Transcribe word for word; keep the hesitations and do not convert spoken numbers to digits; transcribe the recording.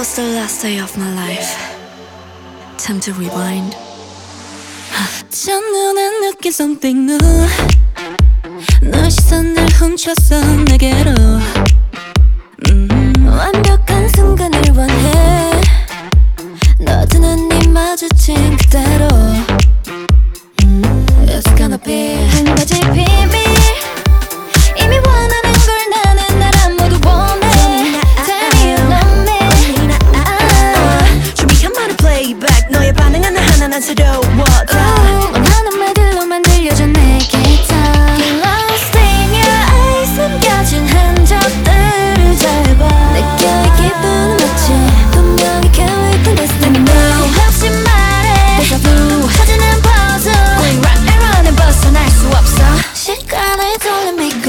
was the last day of my life. Time to rewind. 첫눈에 느낀 something new. 너 시선을 훔쳤어 내게로. 음. 완벽한 순간을 원해. 너도 눈이 마주친 그대로. 음. It's gonna be 한 가지 비밀. 이미 원하는 걸 나는 나랑 모두 원해. Tell me you love me. 아. 준비한 말을 playback. 너의 반응은 하나는 새로워. 원하는 말들로만 들려줘 내 기타. Lost in your eyes 숨겨진 흔적들을 잘 봐. 느껴 이 기분은 마치 분명히 can't wait for this thing now. 혹시 말해 Deja vu 사진은 puzzle. Going round and round and 벗어날 수 없어. 시간을 돌려 make